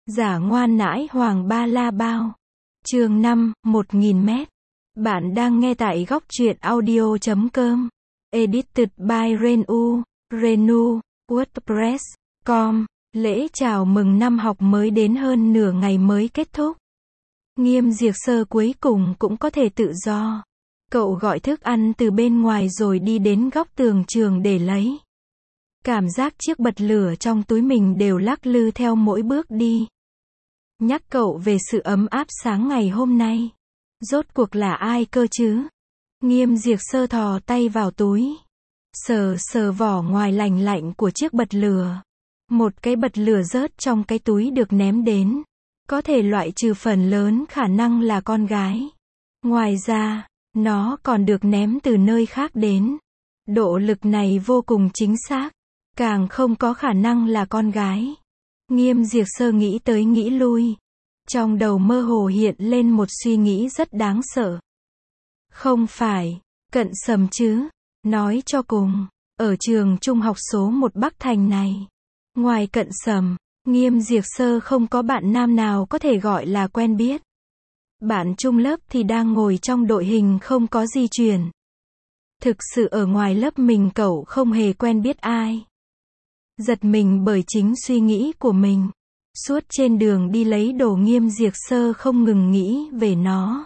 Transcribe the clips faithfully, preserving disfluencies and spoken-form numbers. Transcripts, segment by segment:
Giả ngoan nãi hoàng ba la bao. Chương năm, một nghìn mét. Bạn đang nghe tại góc truyện audio chấm com. Edited by Renu, Renu, WordPress chấm com. Lễ chào mừng năm học mới đến hơn nửa ngày mới kết thúc. Nghiêm Diệp Sơ cuối cùng cũng có thể tự do. Cậu gọi thức ăn từ bên ngoài rồi đi đến góc tường trường để lấy. Cảm giác chiếc bật lửa trong túi mình đều lắc lư theo mỗi bước đi. Nhắc cậu về sự ấm áp sáng ngày hôm nay. Rốt cuộc là ai cơ chứ? Nghiêm Diệp Sơ thò tay vào túi. Sờ sờ vỏ ngoài lành lạnh của chiếc bật lửa. Một cái bật lửa rớt trong cái túi được ném đến. Có thể loại trừ phần lớn khả năng là con gái. Ngoài ra, nó còn được ném từ nơi khác đến. Độ lực này vô cùng chính xác. Càng không có khả năng là con gái. Nghiêm Diệp Sơ nghĩ tới nghĩ lui. Trong đầu mơ hồ hiện lên một suy nghĩ rất đáng sợ. Không phải, Cận Sầm chứ. Nói cho cùng, ở trường trung học số một Bắc Thành này. Ngoài Cận Sầm, Nghiêm Diệp Sơ không có bạn nam nào có thể gọi là quen biết. Bạn chung lớp thì đang ngồi trong đội hình không có di chuyển. Thực sự ở ngoài lớp mình cậu không hề quen biết ai. Giật mình bởi chính suy nghĩ của mình. Suốt trên đường đi lấy đồ Nghiêm Diệp Sơ không ngừng nghĩ về nó.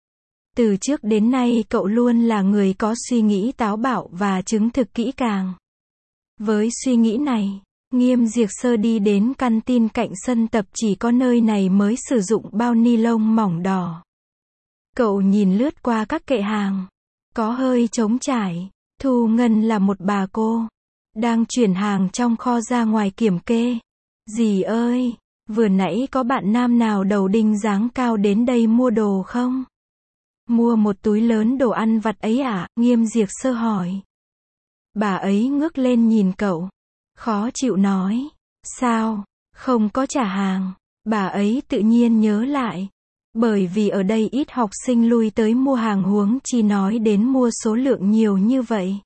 Từ trước đến nay cậu luôn là người có suy nghĩ táo bạo và chứng thực kỹ càng. Với suy nghĩ này, Nghiêm Diệp Sơ đi đến căn tin cạnh sân tập chỉ có nơi này mới sử dụng bao ni lông mỏng đỏ. Cậu nhìn lướt qua các kệ hàng. Có hơi trống trải. Thu Ngân là một bà cô. Đang chuyển hàng trong kho ra ngoài kiểm kê. Dì ơi, vừa nãy có bạn nam nào đầu đinh dáng cao đến đây mua đồ không? Mua một túi lớn đồ ăn vặt ấy à? Nghiêm Diệp Sơ hỏi. Bà ấy ngước lên nhìn cậu. Khó chịu nói. Sao? Không có trả hàng. Bà ấy tự nhiên nhớ lại. Bởi vì ở đây ít học sinh lui tới mua hàng huống chi nói đến mua số lượng nhiều như vậy.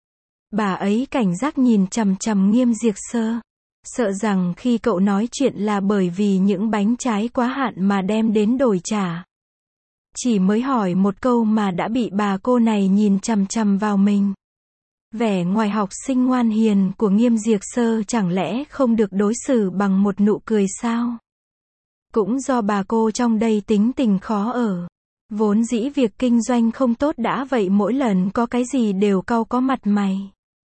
Bà ấy cảnh giác nhìn chằm chằm Nghiêm Diệp Sơ. Sợ rằng khi cậu nói chuyện là bởi vì những bánh trái quá hạn mà đem đến đổi trả. Chỉ mới hỏi một câu mà đã bị bà cô này nhìn chằm chằm vào mình. Vẻ ngoài học sinh ngoan hiền của Nghiêm Diệp Sơ chẳng lẽ không được đối xử bằng một nụ cười sao? Cũng do bà cô trong đây tính tình khó ở. Vốn dĩ việc kinh doanh không tốt đã vậy mỗi lần có cái gì đều cau có mặt mày.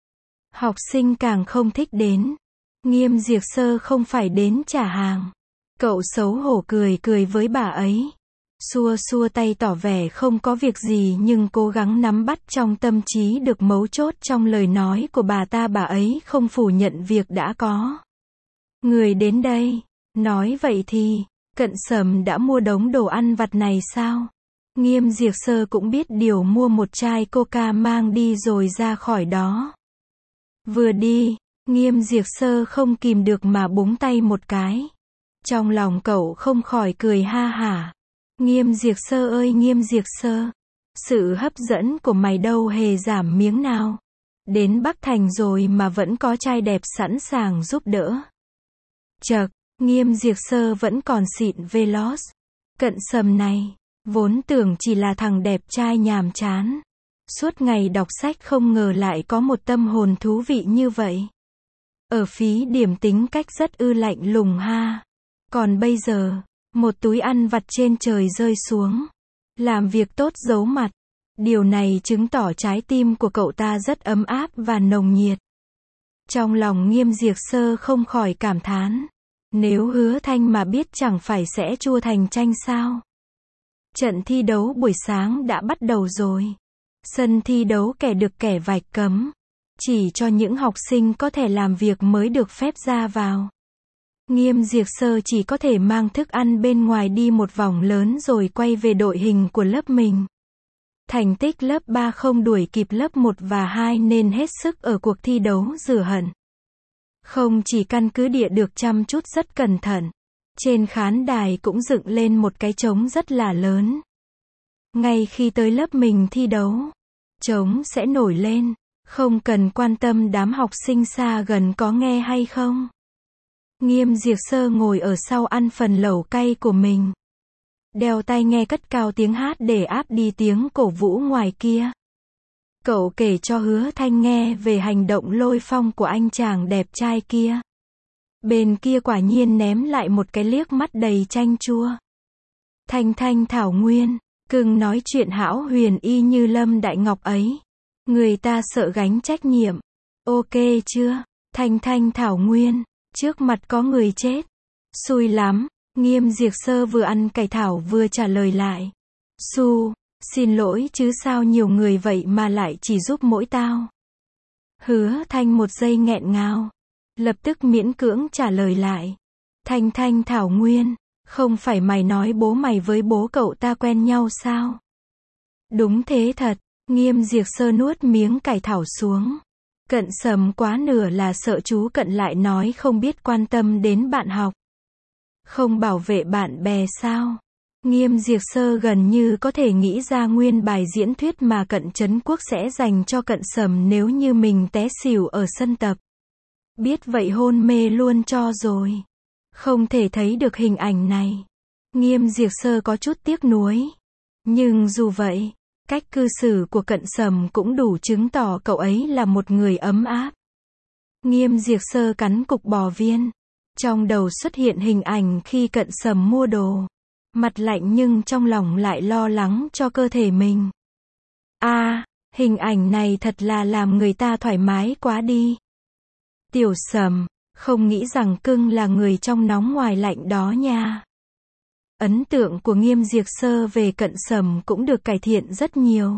Học sinh càng không thích đến. Nghiêm Diệp Sơ không phải đến trả hàng. Cậu xấu hổ cười cười với bà ấy. Xua xua tay tỏ vẻ không có việc gì nhưng cố gắng nắm bắt trong tâm trí được mấu chốt trong lời nói của bà ta. Bà ấy không phủ nhận việc đã có người đến đây. Nói vậy thì, Cận Sầm đã mua đống đồ ăn vặt này sao? Nghiêm Diệp Sơ cũng biết điều mua một chai coca mang đi rồi ra khỏi đó. Vừa đi, Nghiêm Diệp Sơ không kìm được mà búng tay một cái. Trong lòng cậu không khỏi cười ha hả. Nghiêm Diệp Sơ ơi Nghiêm Diệp Sơ, sự hấp dẫn của mày đâu hề giảm miếng nào. Đến Bắc Thành rồi mà vẫn có trai đẹp sẵn sàng giúp đỡ. Chậc, Nghiêm Diệp Sơ vẫn còn xịn veloz. Cận Sầm này, vốn tưởng chỉ là thằng đẹp trai nhàm chán. Suốt ngày đọc sách không ngờ lại có một tâm hồn thú vị như vậy. Ở phí điểm tính cách rất ư lạnh lùng ha. Còn bây giờ, một túi ăn vặt trên trời rơi xuống. Làm việc tốt giấu mặt. Điều này chứng tỏ trái tim của cậu ta rất ấm áp và nồng nhiệt. Trong lòng Nghiêm Diệp Sơ không khỏi cảm thán. Nếu Hứa Thanh mà biết chẳng phải sẽ chua thành chanh sao. Trận thi đấu buổi sáng đã bắt đầu rồi. Sân thi đấu kẻ được kẻ vạch cấm. Chỉ cho những học sinh có thể làm việc mới được phép ra vào. Nghiêm Diệp Sơ chỉ có thể mang thức ăn bên ngoài đi một vòng lớn rồi quay về đội hình của lớp mình. Thành tích lớp ba không đuổi kịp lớp một và hai nên hết sức ở cuộc thi đấu rửa hận. Không chỉ căn cứ địa được chăm chút rất cẩn thận. Trên khán đài cũng dựng lên một cái trống rất là lớn. Ngay khi tới lớp mình thi đấu, trống sẽ nổi lên. Không cần quan tâm đám học sinh xa gần có nghe hay không. Nghiêm Diệp Sơ ngồi ở sau ăn phần lẩu cay của mình. Đeo tai nghe cất cao tiếng hát để áp đi tiếng cổ vũ ngoài kia. Cậu kể cho Hứa Thanh nghe về hành động lôi phong của anh chàng đẹp trai kia. Bên kia quả nhiên ném lại một cái liếc mắt đầy chanh chua. Thanh Thanh Thảo Nguyên, cưng nói chuyện hão huyền y như Lâm Đại Ngọc ấy. Người ta sợ gánh trách nhiệm. Ok chưa? Thanh Thanh Thảo Nguyên, trước mặt có người chết. Xui lắm. Nghiêm Diệp Sơ vừa ăn cải thảo vừa trả lời lại. Su, xin lỗi chứ sao nhiều người vậy mà lại chỉ giúp mỗi tao. Hứa Thanh một giây nghẹn ngào. Lập tức miễn cưỡng trả lời lại. Thanh Thanh Thảo Nguyên, không phải mày nói bố mày với bố cậu ta quen nhau sao? Đúng thế thật. Nghiêm Diệp Sơ nuốt miếng cải thảo xuống. Cận Sầm quá nửa là sợ chú Cận lại nói không biết quan tâm đến bạn học. Không bảo vệ bạn bè sao? Nghiêm Diệp Sơ gần như có thể nghĩ ra nguyên bài diễn thuyết mà Cận Trấn Quốc sẽ dành cho Cận Sầm nếu như mình té xỉu ở sân tập. Biết vậy hôn mê luôn cho rồi. Không thể thấy được hình ảnh này. Nghiêm Diệp Sơ có chút tiếc nuối. Nhưng dù vậy, cách cư xử của Cận Sầm cũng đủ chứng tỏ cậu ấy là một người ấm áp. Nghiêm Diệp Sơ cắn cục bò viên. Trong đầu xuất hiện hình ảnh khi Cận Sầm mua đồ. Mặt lạnh nhưng trong lòng lại lo lắng cho cơ thể mình. A, à, hình ảnh này thật là làm người ta thoải mái quá đi. Tiểu Sầm, không nghĩ rằng cưng là người trong nóng ngoài lạnh đó nha. Ấn tượng của Nghiêm Diệp Sơ về Cận Sầm cũng được cải thiện rất nhiều.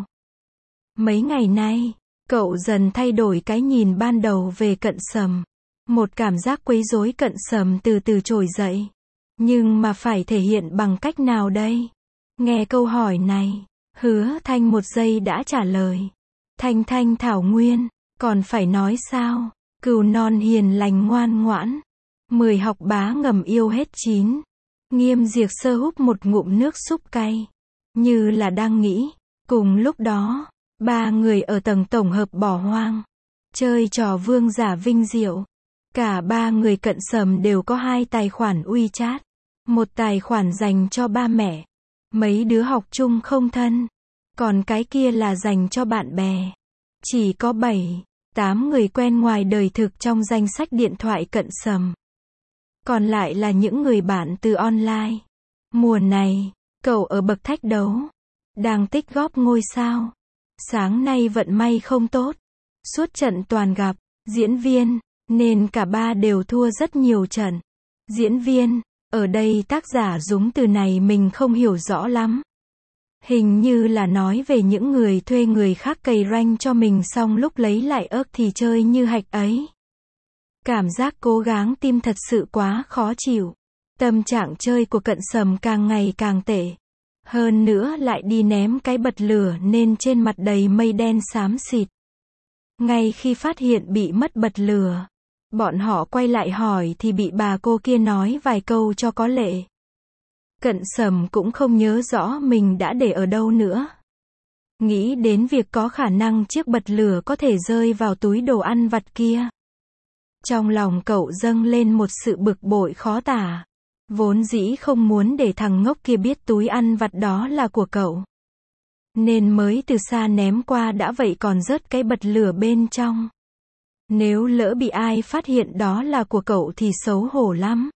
Mấy ngày nay, cậu dần thay đổi cái nhìn ban đầu về Cận Sầm. Một cảm giác quấy rối Cận Sầm từ từ trồi dậy. Nhưng mà phải thể hiện bằng cách nào đây? Nghe câu hỏi này, Hứa Thanh một giây đã trả lời. Thanh Thanh Thảo Nguyên, còn phải nói sao? Cừu non hiền lành ngoan ngoãn. Mười học bá ngầm yêu hết chín. Nghiêm Diệp Sơ húp một ngụm nước súp cay. Như là đang nghĩ. Cùng lúc đó, ba người ở tầng tổng hợp bỏ hoang. Chơi trò vương giả vinh diệu. Cả ba người Cận Sầm đều có hai tài khoản WeChat. Một tài khoản dành cho ba mẹ. Mấy đứa học chung không thân. Còn cái kia là dành cho bạn bè. Chỉ có bảy, tám người quen ngoài đời thực trong danh sách điện thoại Cận Sầm. Còn lại là những người bạn từ online. Mùa này, cậu ở bậc thách đấu. Đang tích góp ngôi sao. Sáng nay vận may không tốt. Suốt trận toàn gặp diễn viên, nên cả ba đều thua rất nhiều trận. Diễn viên, ở đây tác giả dùng từ này mình không hiểu rõ lắm. Hình như là nói về những người thuê người khác cày rank cho mình xong lúc lấy lại ớt thì chơi như hạch ấy. Cảm giác cố gắng tim thật sự quá khó chịu. Tâm trạng chơi của Cận Sầm càng ngày càng tệ. Hơn nữa lại đi ném cái bật lửa nên trên mặt đầy mây đen xám xịt. Ngay khi phát hiện bị mất bật lửa, bọn họ quay lại hỏi thì bị bà cô kia nói vài câu cho có lệ. Cận Sầm cũng không nhớ rõ mình đã để ở đâu nữa. Nghĩ đến việc có khả năng chiếc bật lửa có thể rơi vào túi đồ ăn vặt kia. Trong lòng cậu dâng lên một sự bực bội khó tả. Vốn dĩ không muốn để thằng ngốc kia biết túi ăn vặt đó là của cậu. Nên mới từ xa ném qua đã vậy còn rớt cái bật lửa bên trong. Nếu lỡ bị ai phát hiện đó là của cậu thì xấu hổ lắm.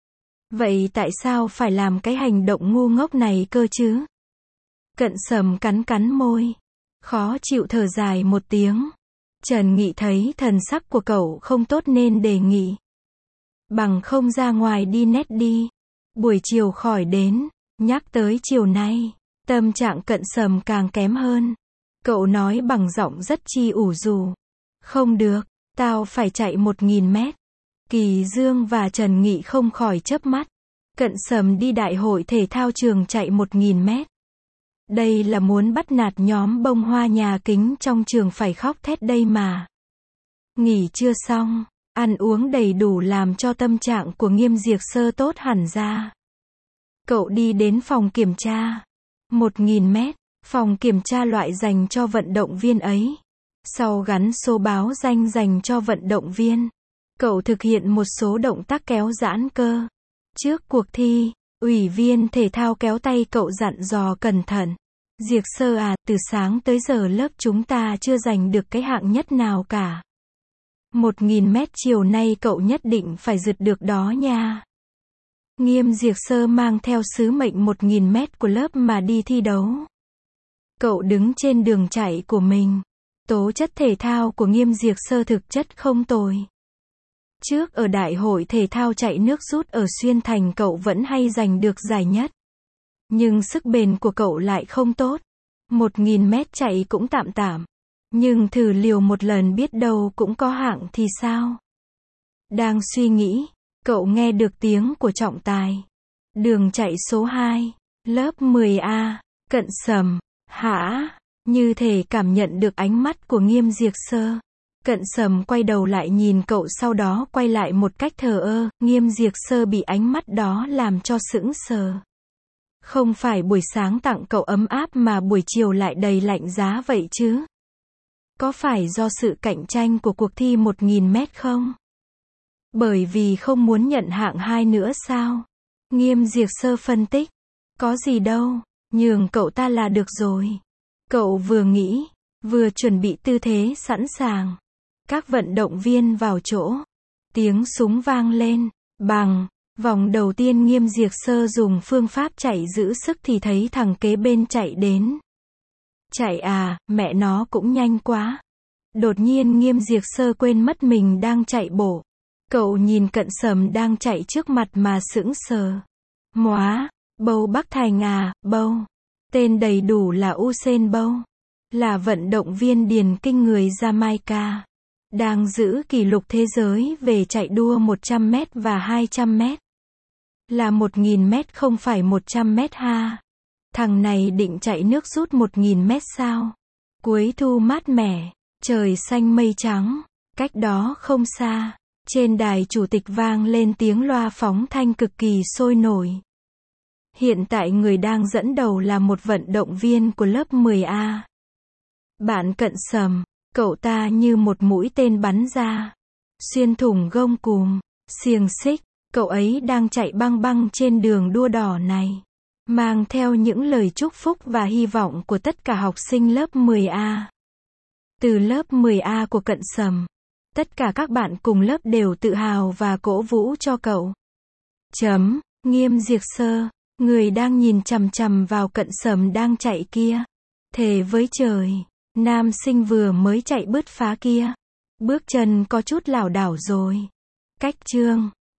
Vậy tại sao phải làm cái hành động ngu ngốc này cơ chứ? Cận Sầm cắn cắn môi. Khó chịu thở dài một tiếng. Trần Nghị thấy thần sắc của cậu không tốt nên đề nghị. Bằng không ra ngoài đi nét đi. Buổi chiều khỏi đến. Nhắc tới chiều nay, tâm trạng Cận Sầm càng kém hơn. Cậu nói bằng giọng rất chi ủ rũ. Không được, tao phải chạy một nghìn mét. Kỳ Dương và Trần Nghị không khỏi chớp mắt. Cận Sầm đi đại hội thể thao trường chạy một nghìn mét. Đây là muốn bắt nạt nhóm bông hoa nhà kính trong trường phải khóc thét đây mà. Nghỉ chưa xong, ăn uống đầy đủ làm cho tâm trạng của Nghiêm Diệp Sơ tốt hẳn ra. Cậu đi đến phòng kiểm tra. Một nghìn mét, phòng kiểm tra loại dành cho vận động viên ấy. Sau gắn số báo danh dành cho vận động viên. Cậu thực hiện một số động tác kéo giãn cơ. Trước cuộc thi, ủy viên thể thao kéo tay cậu dặn dò cẩn thận. Diệc Sơ à, từ sáng tới giờ lớp chúng ta chưa giành được cái hạng nhất nào cả. Một nghìn mét chiều nay cậu nhất định phải giật được đó nha. Nghiêm Diệc Sơ mang theo sứ mệnh một nghìn mét của lớp mà đi thi đấu. Cậu đứng trên đường chạy của mình. Tố chất thể thao của Nghiêm Diệc Sơ thực chất không tồi. Trước ở đại hội thể thao chạy nước rút ở Xuyên Thành cậu vẫn hay giành được giải nhất. Nhưng sức bền của cậu lại không tốt. Một nghìn mét chạy cũng tạm tạm. Nhưng thử liều một lần biết đâu cũng có hạng thì sao? Đang suy nghĩ, cậu nghe được tiếng của trọng tài. Đường chạy số hai, lớp mười A, Cận Sầm. Hả? Như thể cảm nhận được ánh mắt của Nghiêm Diệc Sơ. Cận Sầm quay đầu lại nhìn cậu sau đó quay lại một cách thờ ơ. Nghiêm Diệc Sơ bị ánh mắt đó làm cho sững sờ. Không phải buổi sáng tặng cậu ấm áp mà buổi chiều lại đầy lạnh giá vậy chứ? Có phải do sự cạnh tranh của cuộc thi một nghìn mét không? Bởi vì không muốn nhận hạng hai nữa sao? Nghiêm Diệc Sơ phân tích. Có gì đâu, nhường cậu ta là được rồi. Cậu vừa nghĩ, vừa chuẩn bị tư thế sẵn sàng. Các vận động viên vào chỗ. Tiếng súng vang lên. Bằng. Vòng đầu tiên Nghiêm Diệc Sơ dùng phương pháp chạy giữ sức thì thấy thằng kế bên chạy đến. Chạy à, mẹ nó cũng nhanh quá. Đột nhiên Nghiêm Diệc Sơ quên mất mình đang chạy bộ. Cậu nhìn Cận Sầm đang chạy trước mặt mà sững sờ. Móa, Bâu Bắc Thành à, Bâu. Tên đầy đủ là Usain Bolt. Là vận động viên điền kinh người Jamaica. Đang giữ kỷ lục thế giới về chạy đua một trăm mét và hai trăm mét. Là một nghìn mét không phải một trăm mét ha. Thằng này định chạy nước rút một nghìn mét sao? Cuối thu mát mẻ, trời xanh mây trắng. Cách đó không xa, trên đài chủ tịch vang lên tiếng loa phóng thanh cực kỳ sôi nổi. Hiện tại người đang dẫn đầu là một vận động viên của lớp mười A. Bạn Cận Sầm, cậu ta như một mũi tên bắn ra. Xuyên thủng gông cùm, xiềng xích, cậu ấy đang chạy băng băng trên đường đua đỏ này. Mang theo những lời chúc phúc và hy vọng của tất cả học sinh lớp mười A. Từ lớp mười A của Cận Sầm, tất cả các bạn cùng lớp đều tự hào và cổ vũ cho cậu. Chấm, Nghiêm Diệc Sơ, người đang nhìn chằm chằm vào Cận Sầm đang chạy kia. Thề với trời, nam sinh vừa mới chạy bứt phá kia. Bước chân có chút lảo đảo rồi. Cách chương